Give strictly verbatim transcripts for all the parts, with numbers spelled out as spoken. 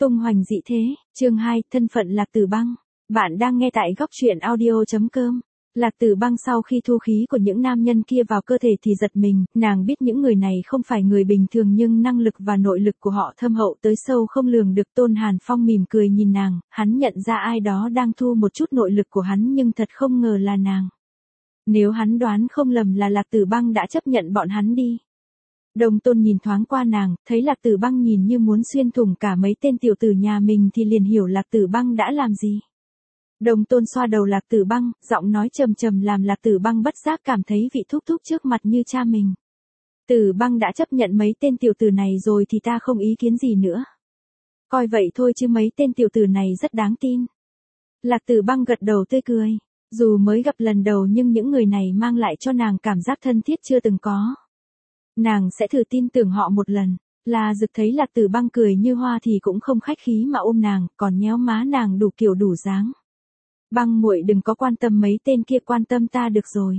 Tung hoành dị thế, chương hai, thân phận Lạc Tử Băng. Bạn đang nghe tại góc truyện audio chấm com. Lạc Tử Băng sau khi thu khí của những nam nhân kia vào cơ thể thì giật mình, nàng biết những người này không phải người bình thường nhưng năng lực và nội lực của họ thâm hậu tới sâu không lường được. Tôn Hàn Phong mỉm cười nhìn nàng, hắn nhận ra ai đó đang thu một chút nội lực của hắn nhưng thật không ngờ là nàng. Nếu hắn đoán không lầm là Lạc Tử Băng đã chấp nhận bọn hắn đi. Đồng Tôn nhìn thoáng qua nàng, thấy Lạc Tử Băng nhìn như muốn xuyên thủng cả mấy tên tiểu tử nhà mình thì liền hiểu Lạc Tử Băng đã làm gì. Đồng Tôn xoa đầu Lạc Tử Băng, giọng nói trầm trầm làm Lạc Tử Băng bất giác cảm thấy vị thúc thúc trước mặt như cha mình. Tử Băng đã chấp nhận mấy tên tiểu tử này rồi thì ta không ý kiến gì nữa. Coi vậy thôi chứ mấy tên tiểu tử này rất đáng tin. Lạc Tử Băng gật đầu tươi cười. Dù mới gặp lần đầu nhưng những người này mang lại cho nàng cảm giác thân thiết chưa từng có. Nàng sẽ thử tin tưởng họ một lần. La Dực thấy Lạc Tử Băng cười như hoa thì cũng không khách khí mà ôm nàng, còn nhéo má nàng đủ kiểu đủ dáng. Băng muội đừng có quan tâm mấy tên kia, quan tâm ta được rồi.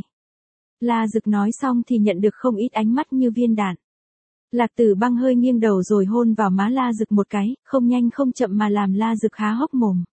La Dực nói xong thì nhận được không ít ánh mắt như viên đạn. Lạc Tử Băng hơi nghiêng đầu rồi hôn vào má La Dực một cái, không nhanh không chậm mà làm La Dực há hốc mồm.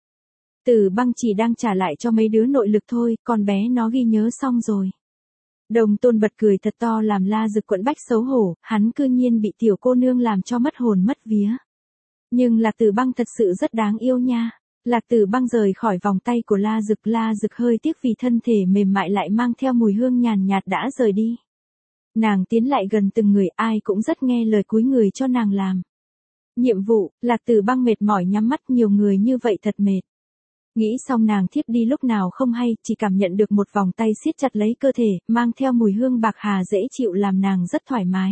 Tử Băng chỉ đang trả lại cho mấy đứa nội lực thôi, con bé nó ghi nhớ xong rồi. Đồng Tôn bật cười thật to làm La Dực quẫn bách xấu hổ, hắn cư nhiên bị tiểu cô nương làm cho mất hồn mất vía. Nhưng Lạc Tử Băng thật sự rất đáng yêu nha. Lạc Tử Băng rời khỏi vòng tay của La Dực, La Dực hơi tiếc vì thân thể mềm mại lại mang theo mùi hương nhàn nhạt đã rời đi. Nàng tiến lại gần từng người, ai cũng rất nghe lời cúi người cho nàng làm. Nhiệm vụ, Lạc Tử Băng mệt mỏi nhắm mắt, nhiều người như vậy thật mệt. Nghĩ xong nàng thiếp đi lúc nào không hay, chỉ cảm nhận được một vòng tay siết chặt lấy cơ thể, mang theo mùi hương bạc hà dễ chịu làm nàng rất thoải mái.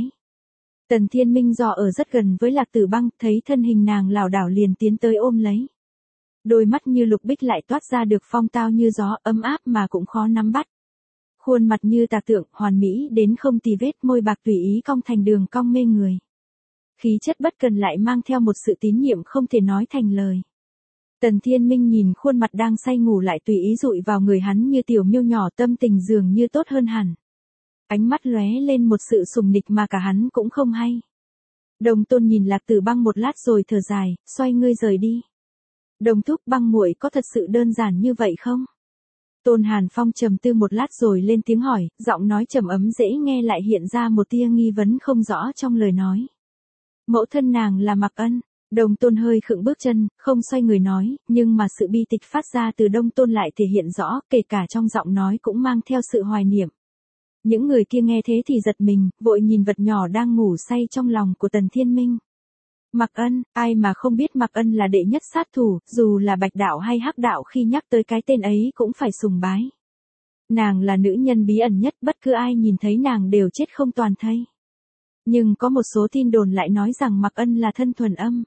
Tần Thiên Minh dò ở rất gần với Lạc Tử Băng, thấy thân hình nàng lảo đảo liền tiến tới ôm lấy. Đôi mắt như lục bích lại toát ra được phong tao như gió, ấm áp mà cũng khó nắm bắt. Khuôn mặt như tạc tượng, hoàn mỹ đến không tì vết, môi bạc tùy ý cong thành đường cong mê người. Khí chất bất cần lại mang theo một sự tín nhiệm không thể nói thành lời. Tần Thiên Minh nhìn khuôn mặt đang say ngủ lại tùy ý dụi vào người hắn như tiểu miêu nhỏ, tâm tình dường như tốt hơn hẳn. Ánh mắt lóe lên một sự sùng nịch mà cả hắn cũng không hay. Đồng Tôn nhìn Lạc Tử Băng một lát rồi thở dài, xoay ngươi rời đi. Đồng thúc, Băng muội có thật sự đơn giản như vậy không? Tôn Hàn Phong trầm tư một lát rồi lên tiếng hỏi, giọng nói trầm ấm dễ nghe lại hiện ra một tia nghi vấn không rõ trong lời nói. Mẫu thân nàng là Mặc Ân. Đồng Tôn hơi khựng bước chân, không xoay người nói, nhưng mà sự bi tịch phát ra từ Đồng Tôn lại thể hiện rõ, kể cả trong giọng nói cũng mang theo sự hoài niệm. Những người kia nghe thế thì giật mình, vội nhìn vật nhỏ đang ngủ say trong lòng của Tần Thiên Minh. Mặc Ân, ai mà không biết Mặc Ân là đệ nhất sát thủ, dù là Bạch đạo hay Hắc đạo khi nhắc tới cái tên ấy cũng phải sùng bái. Nàng là nữ nhân bí ẩn nhất, bất cứ ai nhìn thấy nàng đều chết không toàn thây. Nhưng có một số tin đồn lại nói rằng Mặc Ân là thân thuần âm.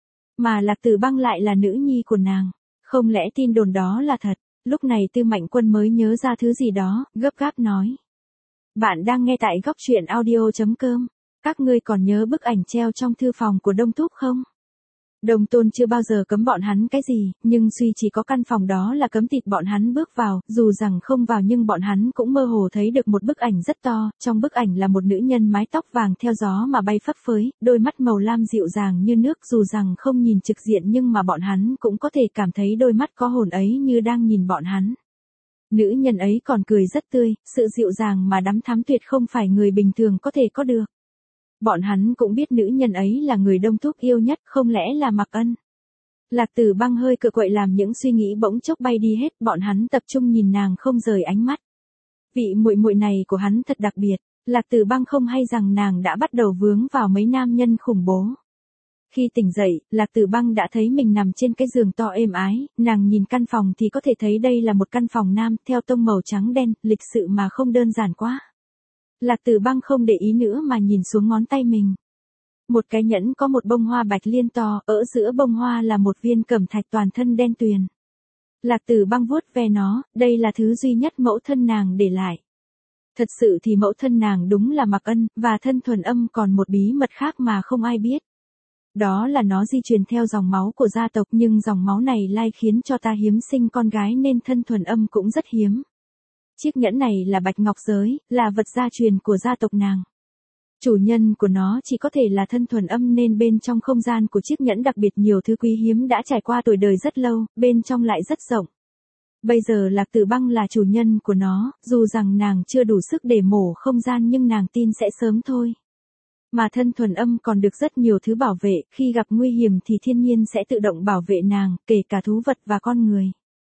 Mà Lạc Tử Băng lại là nữ nhi của nàng. Không lẽ tin đồn đó là thật? Lúc này Tư Mạnh Quân mới nhớ ra thứ gì đó, gấp gáp nói. Bạn đang nghe tại góc truyện audio chấm com. Các ngươi còn nhớ bức ảnh treo trong thư phòng của Đông Thúc không? Đồng Tôn chưa bao giờ cấm bọn hắn cái gì, nhưng suy chỉ có căn phòng đó là cấm thịt bọn hắn bước vào, dù rằng không vào nhưng bọn hắn cũng mơ hồ thấy được một bức ảnh rất to, trong bức ảnh là một nữ nhân mái tóc vàng theo gió mà bay phấp phới, đôi mắt màu lam dịu dàng như nước, dù rằng không nhìn trực diện nhưng mà bọn hắn cũng có thể cảm thấy đôi mắt có hồn ấy như đang nhìn bọn hắn. Nữ nhân ấy còn cười rất tươi, sự dịu dàng mà đắm thắm tuyệt không phải người bình thường có thể có được. Bọn hắn cũng biết nữ nhân ấy là người Đông Thúc yêu nhất, không lẽ là Mặc Ân. Lạc Tử Băng hơi cựa quậy làm những suy nghĩ bỗng chốc bay đi hết, bọn hắn tập trung nhìn nàng không rời ánh mắt. Vị muội muội này của hắn thật đặc biệt, Lạc Tử Băng không hay rằng nàng đã bắt đầu vướng vào mấy nam nhân khủng bố. Khi tỉnh dậy, Lạc Tử Băng đã thấy mình nằm trên cái giường to êm ái, nàng nhìn căn phòng thì có thể thấy đây là một căn phòng nam, theo tông màu trắng đen, lịch sự mà không đơn giản quá. Lạc Tử Băng không để ý nữa mà nhìn xuống ngón tay mình. Một cái nhẫn có một bông hoa bạch liên to, ở giữa bông hoa là một viên cẩm thạch toàn thân đen tuyền. Lạc Tử Băng vuốt ve nó, đây là thứ duy nhất mẫu thân nàng để lại. Thật sự thì mẫu thân nàng đúng là Mặc Ân, và thân thuần âm còn một bí mật khác mà không ai biết. Đó là nó di truyền theo dòng máu của gia tộc, nhưng dòng máu này lai khiến cho ta hiếm sinh con gái nên thân thuần âm cũng rất hiếm. Chiếc nhẫn này là bạch ngọc giới, là vật gia truyền của gia tộc nàng. Chủ nhân của nó chỉ có thể là thân thuần âm nên bên trong không gian của chiếc nhẫn đặc biệt nhiều thứ quý hiếm đã trải qua tuổi đời rất lâu, bên trong lại rất rộng. Bây giờ Lạc Tử Băng là chủ nhân của nó, dù rằng nàng chưa đủ sức để mổ không gian nhưng nàng tin sẽ sớm thôi. Mà thân thuần âm còn được rất nhiều thứ bảo vệ, khi gặp nguy hiểm thì thiên nhiên sẽ tự động bảo vệ nàng, kể cả thú vật và con người.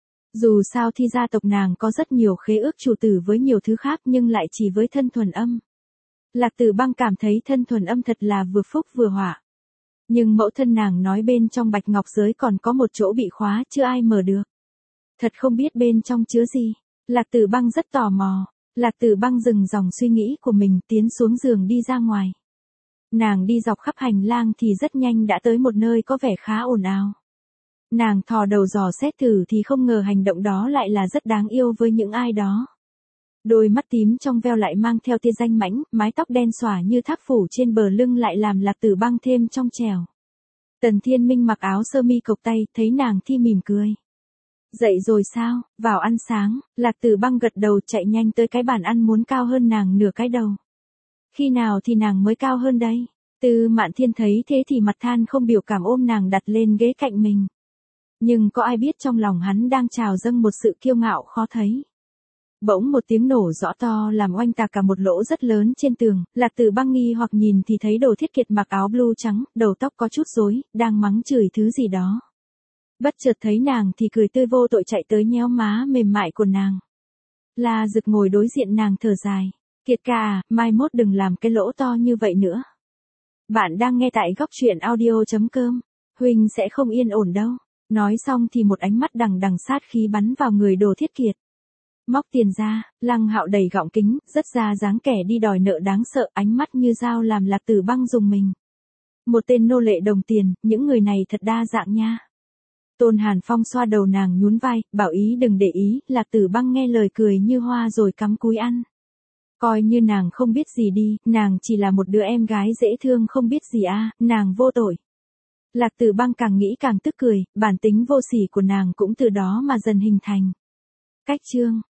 Dù sao thì gia tộc nàng có rất nhiều khế ước chủ tử với nhiều thứ khác nhưng lại chỉ với thân thuần âm. Lạc Tử Băng cảm thấy thân thuần âm thật là vừa phúc vừa họa. Nhưng mẫu thân nàng nói bên trong bạch ngọc giới còn có một chỗ bị khóa, chưa ai mở được. Thật không biết bên trong chứa gì. Lạc Tử Băng rất tò mò. Lạc Tử Băng dừng dòng suy nghĩ của mình tiến xuống giường đi ra ngoài. Nàng đi dọc khắp hành lang thì rất nhanh đã tới một nơi có vẻ khá ồn ào. Nàng thò đầu dò xét thử thì không ngờ hành động đó lại là rất đáng yêu với những ai đó. Đôi mắt tím trong veo lại mang theo tia danh mãnh, mái tóc đen xõa như thác phủ trên bờ lưng lại làm Lạc Tử Băng thêm trong trẻo. Tần Thiên Minh mặc áo sơ mi cộc tay, thấy nàng thì mỉm cười. Dậy rồi sao, vào ăn sáng. Lạc Tử Băng gật đầu chạy nhanh tới cái bàn ăn muốn cao hơn nàng nửa cái đầu. Khi nào thì nàng mới cao hơn đây? Tư Mạn Thiên thấy thế thì mặt than không biểu cảm ôm nàng đặt lên ghế cạnh mình. Nhưng có ai biết trong lòng hắn đang trào dâng một sự kiêu ngạo khó thấy. Bỗng một tiếng nổ rõ to làm oanh tạc cả một lỗ rất lớn trên tường, Lạc Tử Băng nghi hoặc nhìn thì thấy Đồ Thiết Kiệt mặc áo blue trắng, đầu tóc có chút rối, đang mắng chửi thứ gì đó. Bất chợt thấy nàng thì cười tươi vô tội chạy tới nhéo má mềm mại của nàng. La Dực ngồi đối diện nàng thở dài. Kiệt ca à, mai mốt đừng làm cái lỗ to như vậy nữa. Bạn đang nghe tại góc truyện audio chấm com. Huynh sẽ không yên ổn đâu. Nói xong thì một ánh mắt đằng đằng sát khí bắn vào người Đồ Thiết Kiệt. Móc tiền ra, Lăng Hạo đầy gọng kính, rất ra dáng kẻ đi đòi nợ đáng sợ, ánh mắt như dao làm Lạc Tử Băng dùng mình. Một tên nô lệ đồng tiền, những người này thật đa dạng nha. Tôn Hàn Phong xoa đầu nàng nhún vai, bảo ý đừng để ý, Lạc Tử Băng nghe lời cười như hoa rồi cắm cúi ăn. Coi như nàng không biết gì đi, nàng chỉ là một đứa em gái dễ thương không biết gì à, nàng vô tội. Lạc Tử Băng càng nghĩ càng tức cười, bản tính vô sỉ của nàng cũng từ đó mà dần hình thành. Cách chương